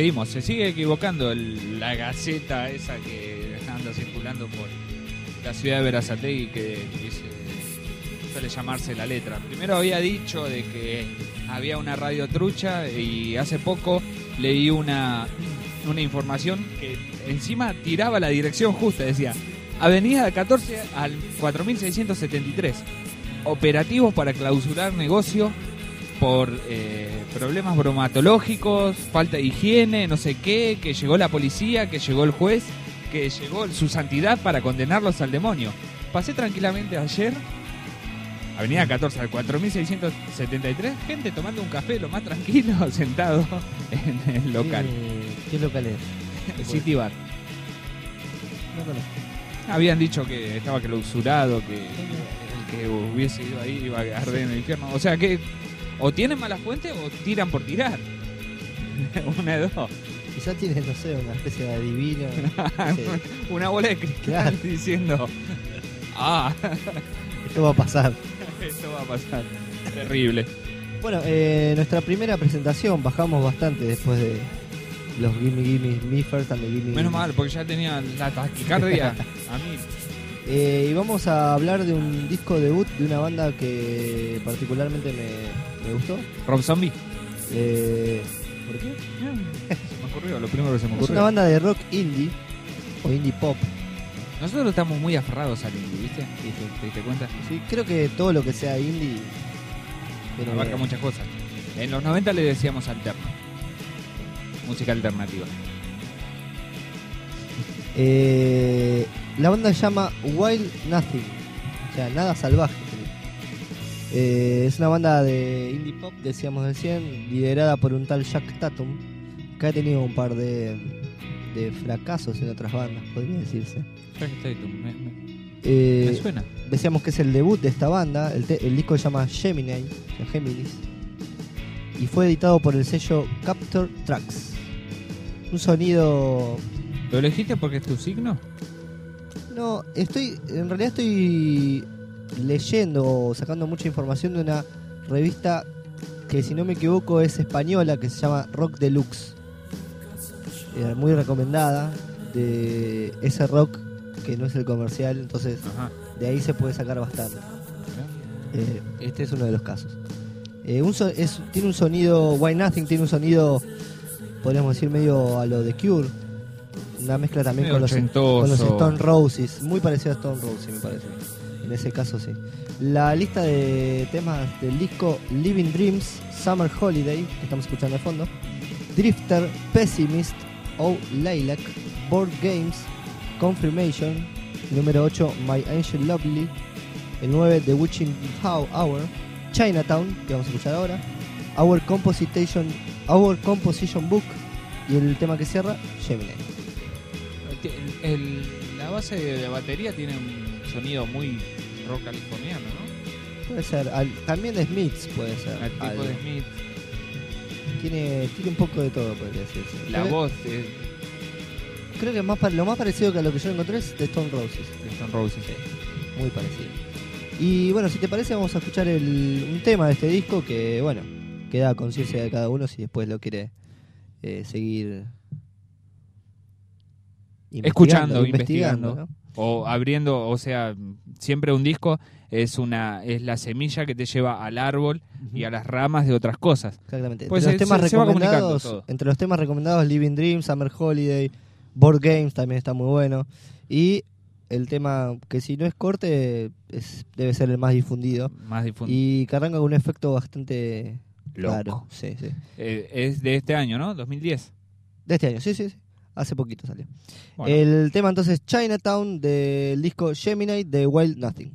seguimos. Se sigue equivocando la gaceta esa que anda circulando por la ciudad de Berazategui, que suele llamarse La Letra. Primero había dicho de que había una radio trucha y hace poco leí una información que encima tiraba la dirección justa. Decía, Avenida 14 al 4673. Operativos para clausurar negocio por problemas bromatológicos, falta de higiene, no sé qué, que llegó la policía, que llegó el juez, que llegó su santidad para condenarlos al demonio. Pasé tranquilamente ayer, Avenida 14 al 4673, gente tomando un café lo más tranquilo, sentado en el local. ¿Qué local es? City Bar. No conozco. Habían dicho que estaba clausurado, que el que hubiese ido ahí iba a arder en el infierno. O sea que o tienen mala fuente o tiran por tirar. Una de dos. Quizás tiene, no sé, una especie de adivino. Una bola de cristal diciendo, esto va a pasar. Esto va a pasar. Terrible. Bueno, nuestra primera presentación bajamos bastante después de los Gimme Me First and the Gimme. Menos mal, porque ya tenía la taquicardia a mí. Y vamos a hablar de un disco debut de una banda que particularmente me gustó. Rob Zombie. ¿Por qué? Se me ocurrió, lo primero que se me ocurrió. Es una banda de rock indie o indie pop. Nosotros estamos muy aferrados al indie, ¿viste? ¿Te diste cuenta? Sí, creo que todo lo que sea indie abarca muchas cosas. En los 90 le decíamos alterno. Música alternativa. La banda se llama Wild Nothing, o sea, nada salvaje. Es una banda de indie pop, decíamos recién, liderada por un tal Jack Tatum, que ha tenido un par de fracasos en otras bandas, podría decirse. Jack Tatum, me suena. Decíamos que es el debut de esta banda. El disco se llama Gemini, Géminis, y fue editado por el sello Captor Tracks. Un sonido... ¿Lo elegiste porque es tu signo? No, en realidad estoy leyendo o sacando mucha información de una revista que, si no me equivoco, es española, que se llama Rock Deluxe. Muy recomendada, de ese rock que no es el comercial, entonces de ahí se puede sacar bastante. Este es uno de los casos. Tiene un sonido, Why Nothing tiene un sonido, podríamos decir, medio a lo de Cure. Una mezcla también con los Stone Roses, muy parecido a Stone Roses, me parece. En ese caso sí. La lista de temas del disco: Living Dreams, Summer Holiday, que estamos escuchando de fondo, Drifter, Pessimist, Oh Lilac, Board Games, Confirmation, el número 8, My Angel Lovely, el 9, The Witching Hour, Chinatown, que vamos a escuchar ahora, Our Composition Book, y el tema que cierra, Gemini. La base de la batería tiene un sonido muy rock californiano, ¿no? Puede ser, también de Smiths puede ser. El tipo de Smith. Tiene un poco de todo, podría decirse. La voz creo que lo más parecido que a lo que yo encontré es de Stone Roses. De Stone Roses. Sí, muy parecido. Y bueno, si te parece, vamos a escuchar un tema de este disco que, bueno, queda a conciencia de cada uno si después lo quiere seguir investigando, ¿no? O abriendo, o sea, siempre un disco es la semilla que te lleva al árbol y a las ramas de otras cosas. Exactamente. Pues entre los temas recomendados, Living Dreams, Summer Holiday, Board Games también está muy bueno. Y el tema que, si no es corte, debe ser el más difundido. Y que arranca con un efecto bastante loco. Claro. Sí. Es de este año, ¿no? 2010. De este año, sí. Hace poquito salió. Bueno. El tema entonces, Chinatown, del disco Gemini de Wild Nothing.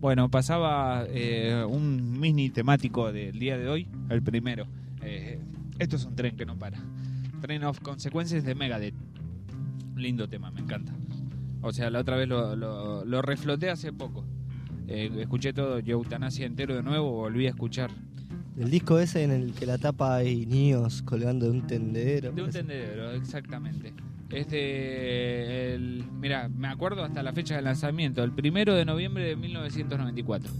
Bueno, pasaba un mini temático del día de hoy, el primero. Esto es un tren que no para. Train of Consequences de Megadeth. Lindo tema, me encanta. O sea, la otra vez lo refloté hace poco. Escuché todo Eutanasia entero de nuevo, volví a escuchar. El disco ese en el que la tapa hay niños colgando de un tendedero. De un tendedero, exactamente. Mira, me acuerdo hasta la fecha de lanzamiento, el 1 de noviembre de 1994.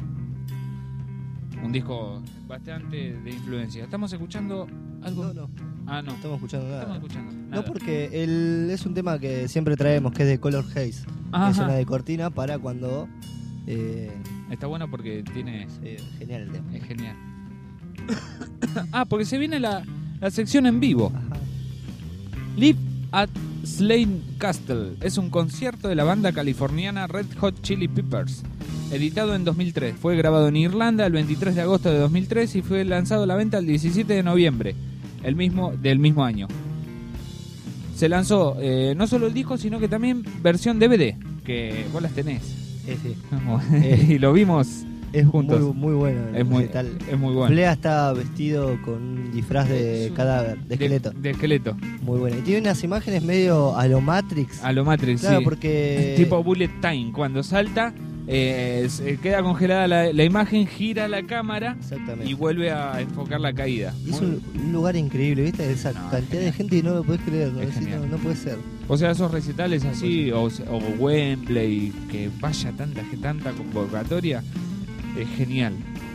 Un disco bastante de influencia. ¿Estamos escuchando algo? No. Ah, no. No estamos escuchando nada. Estamos escuchando nada. No, porque es un tema que siempre traemos, que es de Color Haze. Ajá. Es una de cortina para cuando... Está bueno porque tiene... Sí, genial el tema. Es genial. Porque se viene la sección en vivo. Ajá. Live at Slane Castle es un concierto de la banda californiana Red Hot Chili Peppers, editado en 2003. Fue grabado en Irlanda el 23 de agosto de 2003 y fue lanzado a la venta el 17 de noviembre del mismo año. Se lanzó no solo el disco, sino que también versión DVD, que vos las tenés. Sí. Y lo vimos Es juntos. muy bueno. Es muy bueno. Flea está vestido con un disfraz de cadáver, de esqueleto. De esqueleto. Muy bueno. Y tiene unas imágenes medio a lo Matrix. A lo Matrix, claro, sí. porque... Tipo Bullet Time. Cuando salta, se queda congelada la imagen, gira la cámara y vuelve a enfocar la caída. Y es un lugar increíble, ¿viste? Esa cantidad de gente y no lo podés creer. No puede ser. O sea, esos recitales así, o Wembley, que vaya tanta convocatoria, es genial.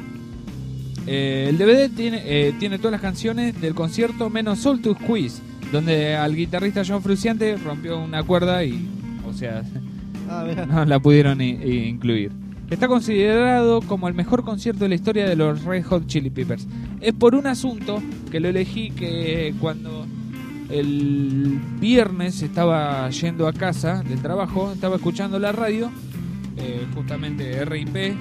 El DVD tiene todas las canciones del concierto menos Soul to Squeeze, donde al guitarrista John Frusciante rompió una cuerda y, o sea, no la pudieron incluir. Está considerado como el mejor concierto de la historia de los Red Hot Chili Peppers. Es por un asunto que lo elegí, que cuando el viernes estaba yendo a casa del trabajo, estaba escuchando la radio, justamente RIP,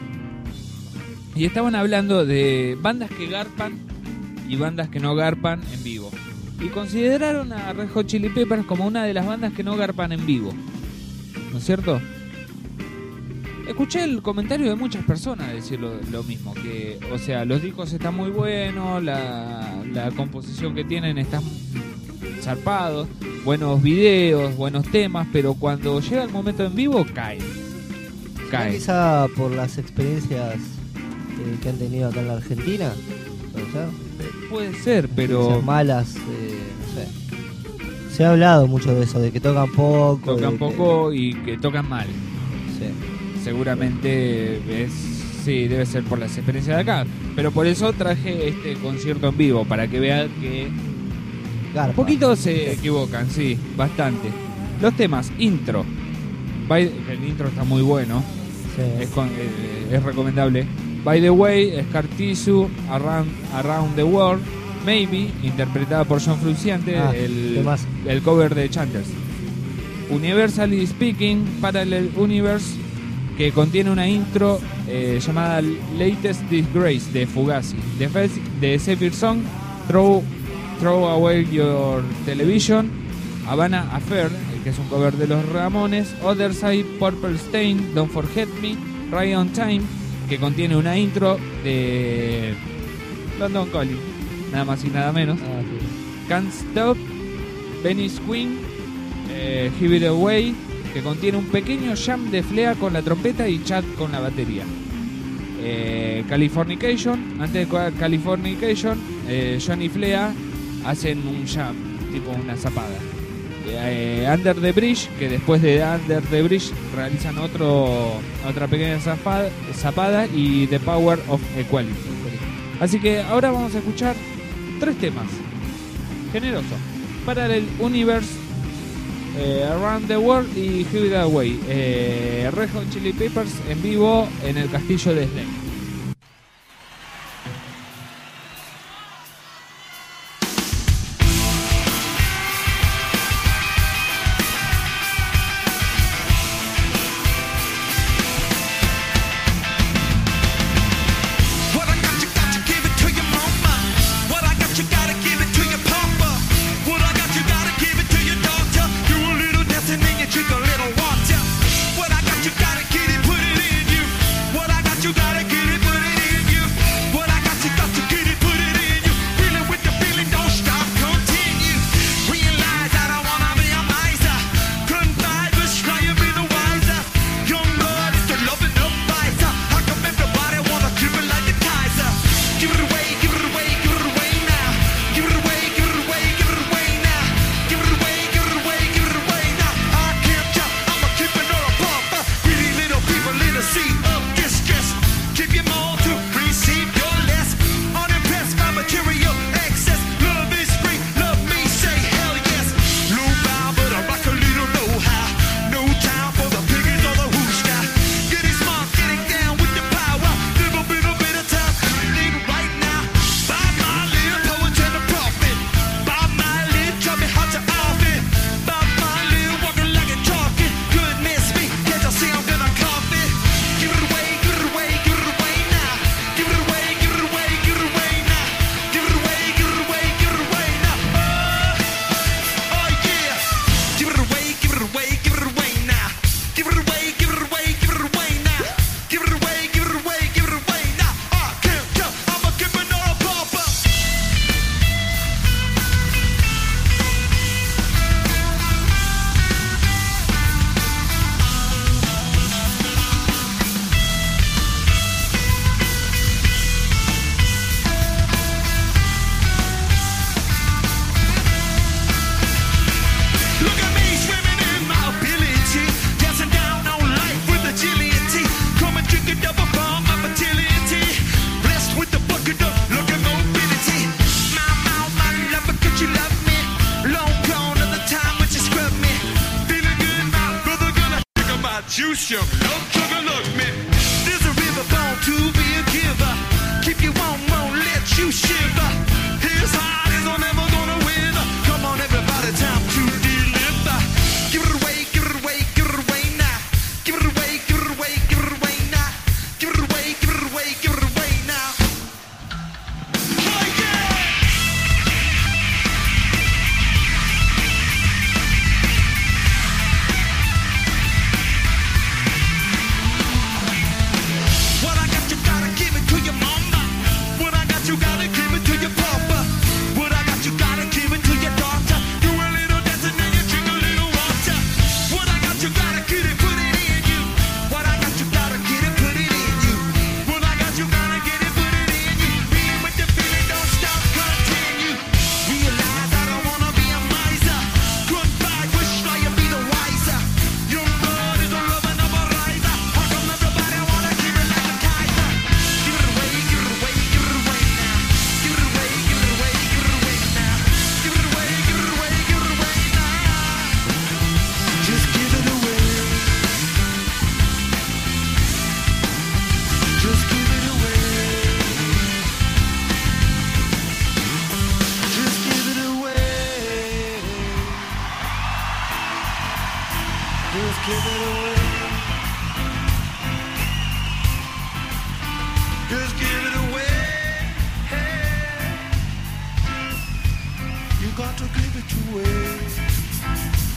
y estaban hablando de bandas que garpan y bandas que no garpan en vivo. Y consideraron a Red Hot Chili Peppers como una de las bandas que no garpan en vivo. ¿No es cierto? Escuché el comentario de muchas personas decir lo mismo, que, o sea, los discos están muy buenos, la composición que tienen está zarpados, buenos videos, buenos temas, pero cuando llega el momento en vivo cae. Quizá por las experiencias que han tenido acá en la Argentina, puede ser, pero malas, no sé. Se ha hablado mucho de eso, de que tocan poco, y que tocan mal. Sí. Seguramente debe ser por las experiencias de acá, pero por eso traje este concierto en vivo, para que vean que garpa. Poquitos se equivocan, sí, bastante. Los temas, intro. El intro está muy bueno, sí. Es recomendable. By the Way, Scar Tissue, Around the World, Maybe, interpretada por John Frusciante, el cover de Chanters. Universally Speaking, Parallel Universe, que contiene una intro llamada Latest Disgrace de Fugazi. The Zephyr Song, Throw Away Your Television, Havana Affair, que es un cover de los Ramones, Other Side, Purple Stain, Don't Forget Me, Right on Time, que contiene una intro de London Calling, nada más y nada menos. Sí. Can't Stop, Venice Queen, Give It Away, que contiene un pequeño jam de Flea con la trompeta y Chad con la batería. Californication, antes de Californication, John y Flea hacen un jam, tipo una zapada. Under the Bridge, que después de Under the Bridge realizan otra pequeña zapada, y The Power of Equality. Así que ahora vamos a escuchar 3 temas. Generoso. Parallel Universe, Around the World y Give It Away. Red Hot Chili Peppers en vivo en el castillo de Slane. What I got, you gotta get it, put it in you. What juice you, love sugar, look me. There's a river born to be a giver. Keep you warm, won't let you shiver. His heart is never gonna wither. Come on, everybody, time to deliver. Give it away, give it away, give it away now. Give it away, give it away, give it away now. Give it away, give it away, give it away now. Oh yeah! What I got, you gotta give it to your mama. What I got, you gotta give it to your papa. What I got, you gotta give it to your daughter. Do a little dancing and you drink a little water. What I got, you gotta get it, put it in you. What I got, you gotta get it, put it in you. What I got, you gotta get it, put it in you. Being with the feeling, don't stop, continue. Realize I don't wanna be a miser. Goodbye, wish I could be the wiser. Young blood is a loving of a riser. How come everybody wanna keep it like a Kaiser? Give it away, give it away, give it away now. Give it away, give it away, give it away now. Give it away, give it away, give it away now. Just give it away. Just give it away. Just give it away. Just give it away. Just give it away. Hey. You got to give it away.